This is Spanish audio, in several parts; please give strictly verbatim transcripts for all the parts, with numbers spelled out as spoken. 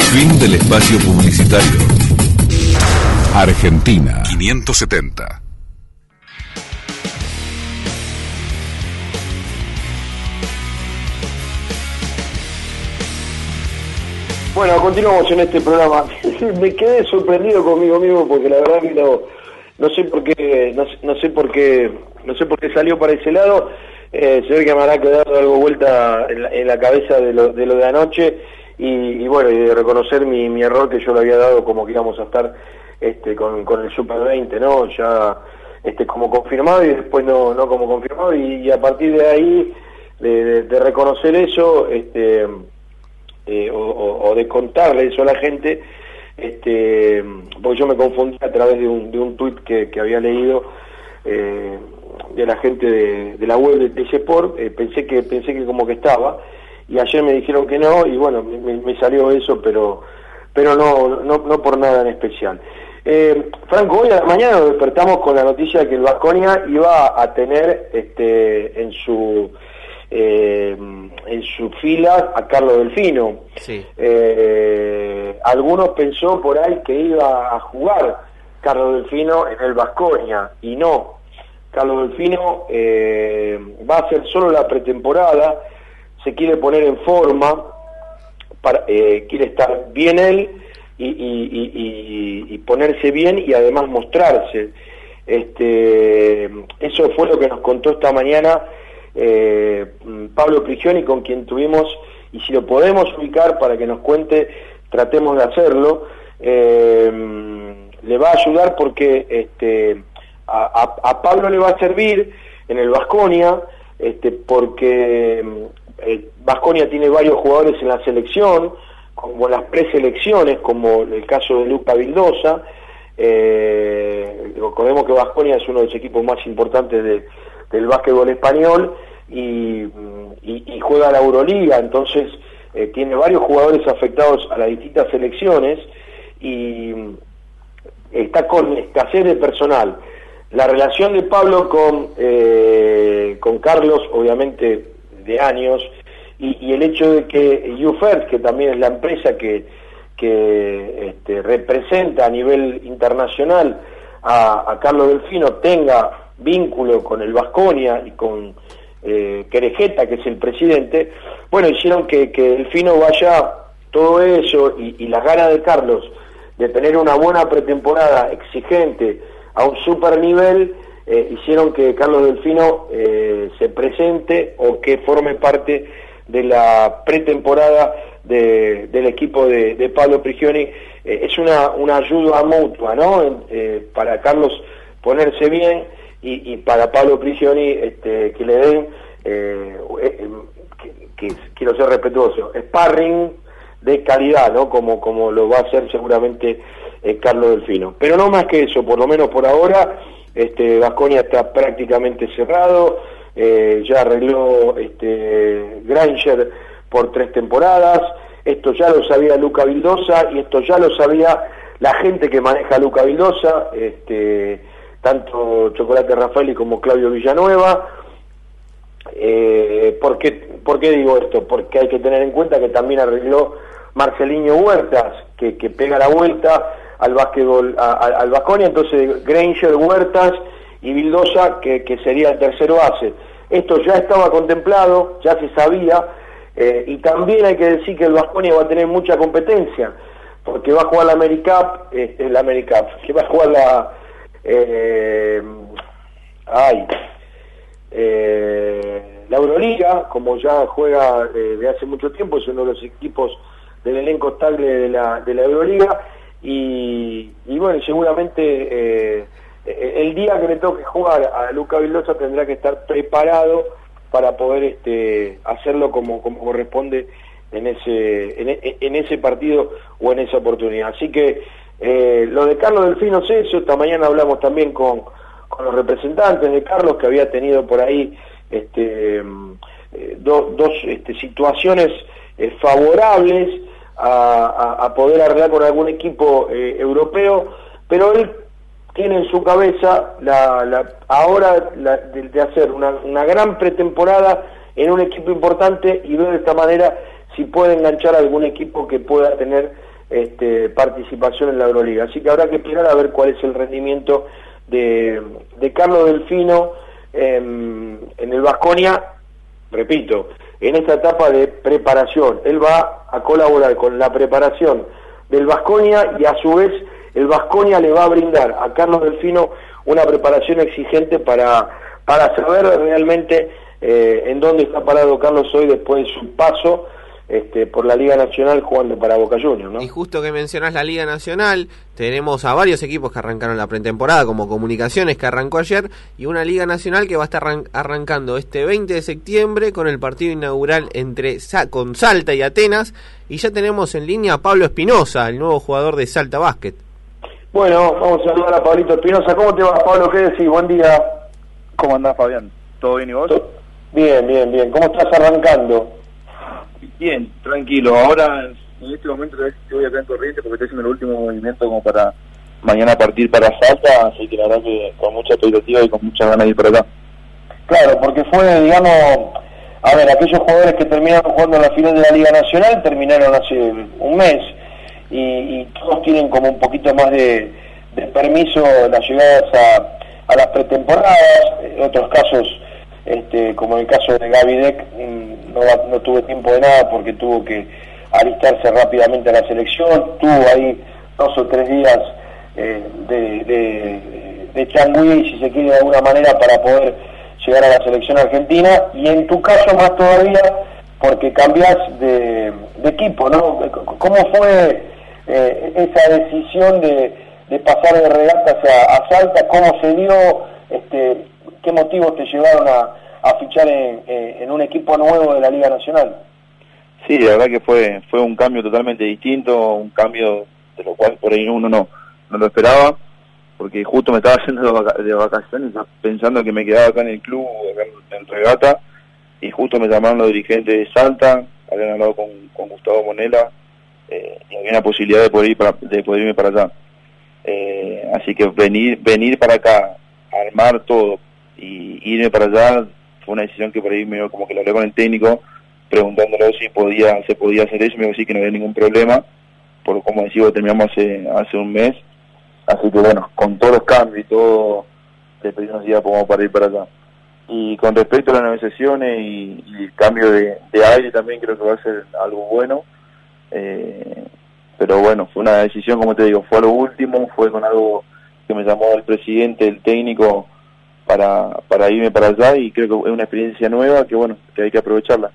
Fin del espacio publicitario. Argentina quinientos setenta. Bueno, continuamos en este programa. Me quedé sorprendido conmigo mismo porque la verdad que no, no sé por qué, no, no sé por qué, no sé por qué salió para ese lado. Eh, se ve que me habrá quedado algo vuelta en la, en la cabeza de lo de, lo de anoche y, y bueno, y de reconocer mi, mi error que yo le había dado como que íbamos a estar este con, con el Super veinte, ¿no? Ya este como confirmado y después no, no como confirmado y, y a partir de ahí de, de, de reconocer eso, este Eh, o, o, o de contarle eso a la gente, este, porque yo me confundí a través de un, de un tuit que, que había leído eh, de la gente de, de la web de T C Sport, eh, pensé que pensé que como que estaba, y ayer me dijeron que no, y bueno, me, me salió eso, pero pero no, no, no por nada en especial. Eh, Franco, hoy a la mañana nos despertamos con la noticia de que el Baskonia iba a tener este en su Eh, en su fila a Carlos Delfino. Sí. Eh, algunos pensó por ahí que iba a jugar Carlos Delfino en el Baskonia y no. Carlos Delfino eh, va a hacer solo la pretemporada, se quiere poner en forma, para, eh, quiere estar bien él y, y, y, y, y ponerse bien y además mostrarse. Este, eso fue lo que nos contó esta mañana Eh, Pablo Prigioni, con quien tuvimos, y si lo podemos ubicar para que nos cuente, tratemos de hacerlo. Eh, le va a ayudar porque este, a, a, a Pablo le va a servir en el Baskonia, este, porque Baskonia eh, tiene varios jugadores en la selección, como en las preselecciones, como el caso de Luca Vildosa. Eh, recordemos que Baskonia es uno de los equipos más importantes de del básquetbol español y, y, y juega la Euroliga, entonces eh, tiene varios jugadores afectados a las distintas selecciones y está con escasez de personal. La relación de Pablo con, eh, con Carlos, obviamente de años, y, y el hecho de que YouFirst, que también es la empresa que, que este, representa a nivel internacional a, a Carlos Delfino, tenga vínculo con el Baskonia y con eh, Querejeta, que es el presidente, bueno, hicieron que, que Delfino vaya, todo eso y, y las ganas de Carlos de tener una buena pretemporada exigente a un super nivel, eh, hicieron que Carlos Delfino eh, se presente o que forme parte de la pretemporada de, del equipo de, de Pablo Prigioni. Eh, es una, una ayuda mutua, ¿no? Eh, para Carlos ponerse bien y, y para Pablo Prigioni este, que le den, eh, eh, que, que quiero ser respetuoso, sparring de calidad, ¿no? Como, como lo va a hacer seguramente eh, Carlos Delfino. Pero no más que eso, por lo menos por ahora, este Baskonia está prácticamente cerrado, eh, ya arregló este Granger por tres temporadas, esto ya lo sabía Luca Vildosa y esto ya lo sabía la gente que maneja a Luca Vildosa, este, tanto Chocolate Raffaelli como Claudio Villanueva. Eh, ¿por qué, ¿Por qué digo esto? Porque hay que tener en cuenta que también arregló Marcelinho Huertas, que, que pega la vuelta al básquetbol, a, a, al Baskonia, entonces Granger, Huertas y Vildosa, que, que sería el tercero base. Esto ya estaba contemplado, ya se sabía, eh, y también hay que decir que el Baskonia va a tener mucha competencia, porque va a jugar la AmeriCup, eh, la AmeriCup, que va a jugar la... Eh, ay... Eh, la Euroliga, como ya juega eh, de hace mucho tiempo, es uno de los equipos del elenco estable de la, de la Euroliga, y, y bueno, seguramente eh, el día que le toque jugar a Luca Vildosa tendrá que estar preparado para poder este, hacerlo como, como corresponde en ese, en, en ese partido o en esa oportunidad. Así que eh, lo de Carlos Delfino es eso. Esta mañana hablamos también con con los representantes de Carlos, que había tenido por ahí este, eh, do, dos este, situaciones eh, favorables a, a, a poder arreglar con algún equipo eh, europeo, pero él tiene en su cabeza la, la ahora la, de, de hacer una, una gran pretemporada en un equipo importante y ver de esta manera si puede enganchar a algún equipo que pueda tener este, participación en la Euroliga. Así que habrá que esperar a ver cuál es el rendimiento de, de Carlos Delfino en, en el Baskonia, repito, en esta etapa de preparación. Él va a colaborar con la preparación del Baskonia y a su vez el Baskonia le va a brindar a Carlos Delfino una preparación exigente para, para saber realmente eh, en dónde está parado Carlos hoy después de su paso Este, por la Liga Nacional jugando para Boca Juniors, ¿no? Y justo que mencionás la Liga Nacional, tenemos a varios equipos que arrancaron la pretemporada, como Comunicaciones, que arrancó ayer, y una Liga Nacional que va a estar arran- arrancando este veinte de septiembre con el partido inaugural entre Sa- con Salta y Atenas, y ya tenemos en línea a Pablo Espinosa, el nuevo jugador de Salta Básquet. Bueno, vamos a saludar a Pablito Espinosa. ¿Cómo te va, Pablo? ¿Qué decís? Buen día. ¿Cómo andás, Fabián? ¿Todo bien y vos? Bien, bien, bien. ¿Cómo estás arrancando? Bien, tranquilo. Ahora, en este momento, estoy acá en Corrientes porque estoy haciendo el último movimiento como para mañana partir para Salta, así que la verdad que con mucha expectativa y con muchas ganas de ir para acá. Claro, porque fue, digamos, a ver, aquellos jugadores que terminaron jugando en la final de la Liga Nacional terminaron hace un mes y, y todos tienen como un poquito más de, de permiso las llegadas a, a las pretemporadas. En otros casos, este, como en el caso de Gaby Deck, no, no tuvo tiempo de nada porque tuvo que alistarse rápidamente a la selección, tuvo ahí dos o tres días eh, de, de, de changüí, si se quiere de alguna manera, para poder llegar a la selección argentina, y en tu caso más todavía porque cambiás de, de equipo, ¿no? ¿Cómo fue eh, esa decisión de, de pasar de Regatas a, a Salta? ¿Cómo se dio? Este, ¿Qué motivos te llevaron a, a fichar en, en un equipo nuevo de la Liga Nacional? Sí, la verdad que fue fue un cambio totalmente distinto, un cambio de lo cual por ahí uno no, no lo esperaba, porque justo me estaba haciendo de, vaca- de vacaciones pensando que me quedaba acá en el club, acá en, en Regata, y justo me llamaron los dirigentes de Salta, habían hablado con, con Gustavo Monela, eh, y había una posibilidad de poder, ir para, de poder irme para allá. Eh, así que venir venir para acá, armar todo y irme para allá fue una decisión que por ahí me como que lo hablé con el técnico preguntándole si podía se podía hacer eso, y me dijo sí, que no había ningún problema, por como decía, terminamos hace hace un mes, así que bueno, con todos los cambios y todo, le pedí unos días como para ir para allá. Y con respecto a las negociaciones y, y el cambio de, de aire también creo que va a ser algo bueno, eh, pero bueno, fue una decisión, como te digo, fue a lo último, fue con algo que me llamó el presidente, el técnico, para para irme para allá, y creo que es una experiencia nueva que bueno, que hay que aprovecharla.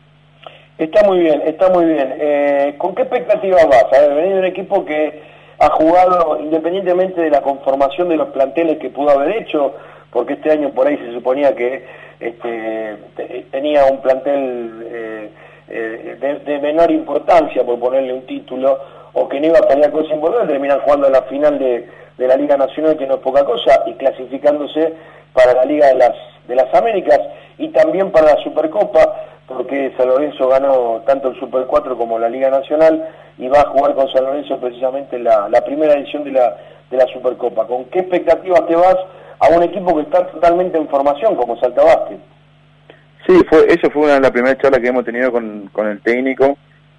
Está muy bien, está muy bien. Eh, ¿Con qué expectativas vas? A ver, venís de un equipo que ha jugado independientemente de la conformación de los planteles que pudo haber hecho, porque este año por ahí se suponía que este, te, tenía un plantel eh, eh, de, de menor importancia, por ponerle un título, o que no iba a pelear cosas importantes, terminan jugando la final de, de la Liga Nacional, que no es poca cosa, y clasificándose para la Liga de las, de las Américas, y también para la Supercopa, porque San Lorenzo ganó tanto el Super cuatro como la Liga Nacional, y va a jugar con San Lorenzo precisamente la, la primera edición de la, de la Supercopa. ¿Con qué expectativas te vas a un equipo que está totalmente en formación como Salta Básquet? Sí, fue eso fue una de las primeras charlas que hemos tenido con, con el técnico,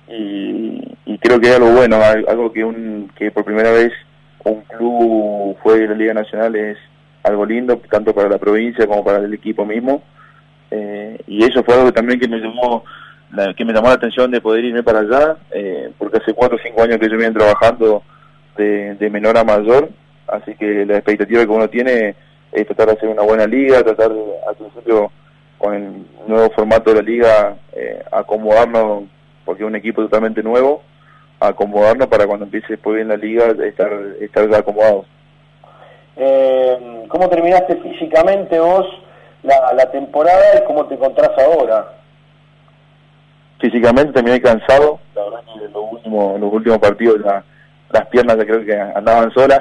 y, y creo que es algo bueno, algo que un que por primera vez un club juegue de la Liga Nacional es algo lindo, tanto para la provincia como para el equipo mismo. Eh, y eso fue algo también que me llamó la, que me llamó la atención de poder irme para allá, eh, porque hace cuatro o cinco años que yo vengo trabajando de, de menor a mayor, así que la expectativa que uno tiene es tratar de hacer una buena liga, tratar de, al principio con el nuevo formato de la liga, eh, acomodarnos, porque es un equipo totalmente nuevo, acomodarnos para cuando empiece después bien la liga estar, estar ya acomodados. Eh, ¿Cómo terminaste físicamente vos la, la temporada y cómo te encontrás ahora? Físicamente terminé cansado, la verdad que en los últimos, los últimos partidos la, las piernas ya creo que andaban solas,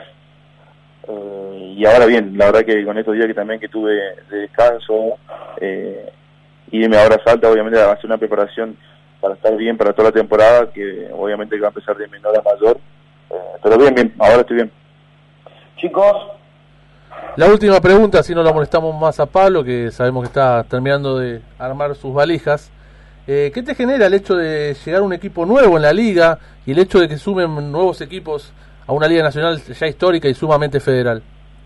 eh, y ahora bien, la verdad que con estos días que también que tuve de descanso, eh, irme ahora a Salta, obviamente va a hacer una preparación para estar bien para toda la temporada, que obviamente va a empezar de menor a mayor, eh, pero bien, bien, ahora estoy bien. Chicos, la última pregunta, si no lo molestamos más a Pablo, que sabemos que está terminando de armar sus valijas. Eh, ¿Qué te genera el hecho de llegar a un equipo nuevo en la liga y el hecho de que sumen nuevos equipos a una liga nacional ya histórica y sumamente federal?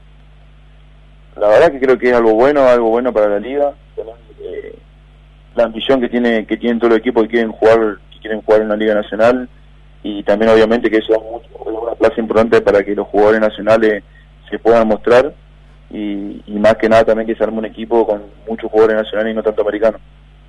La verdad que creo que es algo bueno, algo bueno para la liga. Eh, la ambición que tiene que tienen todos los equipos que quieren jugar, que quieren jugar en una liga nacional, y también obviamente que eso es mucho, una plaza importante para que los jugadores nacionales se puedan mostrar, y, y más que nada también que se arme un equipo con muchos jugadores nacionales y no tanto americanos.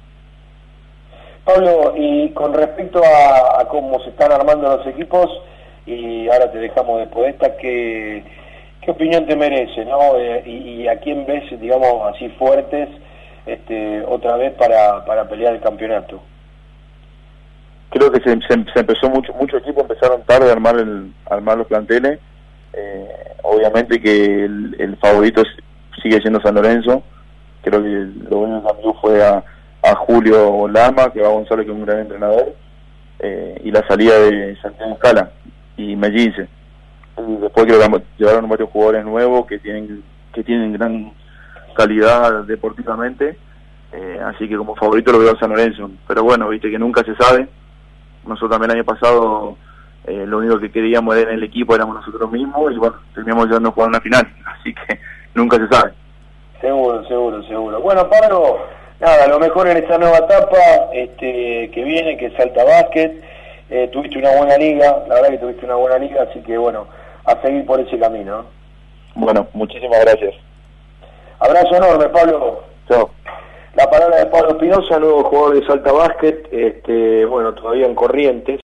Pablo, y con respecto a, a cómo se están armando los equipos, y ahora te dejamos de poeta, ¿qué, qué opinión te merece, ¿no? Eh, y, y a quién ves, digamos, así fuertes este, otra vez para, para pelear el campeonato? Creo que se, se, se empezó mucho, muchos equipos empezaron tarde a armar, el, a armar los planteles. Eh, obviamente que el, el favorito sigue siendo San Lorenzo. Creo que lo bueno que cambió fue a a Julio Lama, que va a Gonzalo, que es un gran entrenador, eh, y la salida de Santiago Scala y Mellice. Y después creo que llevaron varios jugadores nuevos que tienen que tienen gran calidad deportivamente, eh, así que como favorito lo veo a San Lorenzo. Pero bueno, viste que nunca se sabe. Nosotros también el año pasado eh, lo único que queríamos en el equipo éramos nosotros mismos, y bueno, terminamos llegando a jugar una final, así que nunca se sabe. Seguro, seguro, seguro. Bueno, Pablo, nada, lo mejor en esta nueva etapa este, que viene, que es Salta Básquet. Eh, tuviste una buena liga, la verdad que tuviste una buena liga, así que bueno, a seguir por ese camino. Bueno, muchísimas gracias. Abrazo enorme, Pablo. Chao. La palabra de Pablo Espinosa, nuevo jugador de Salta Básquet, este, bueno, todavía en Corrientes.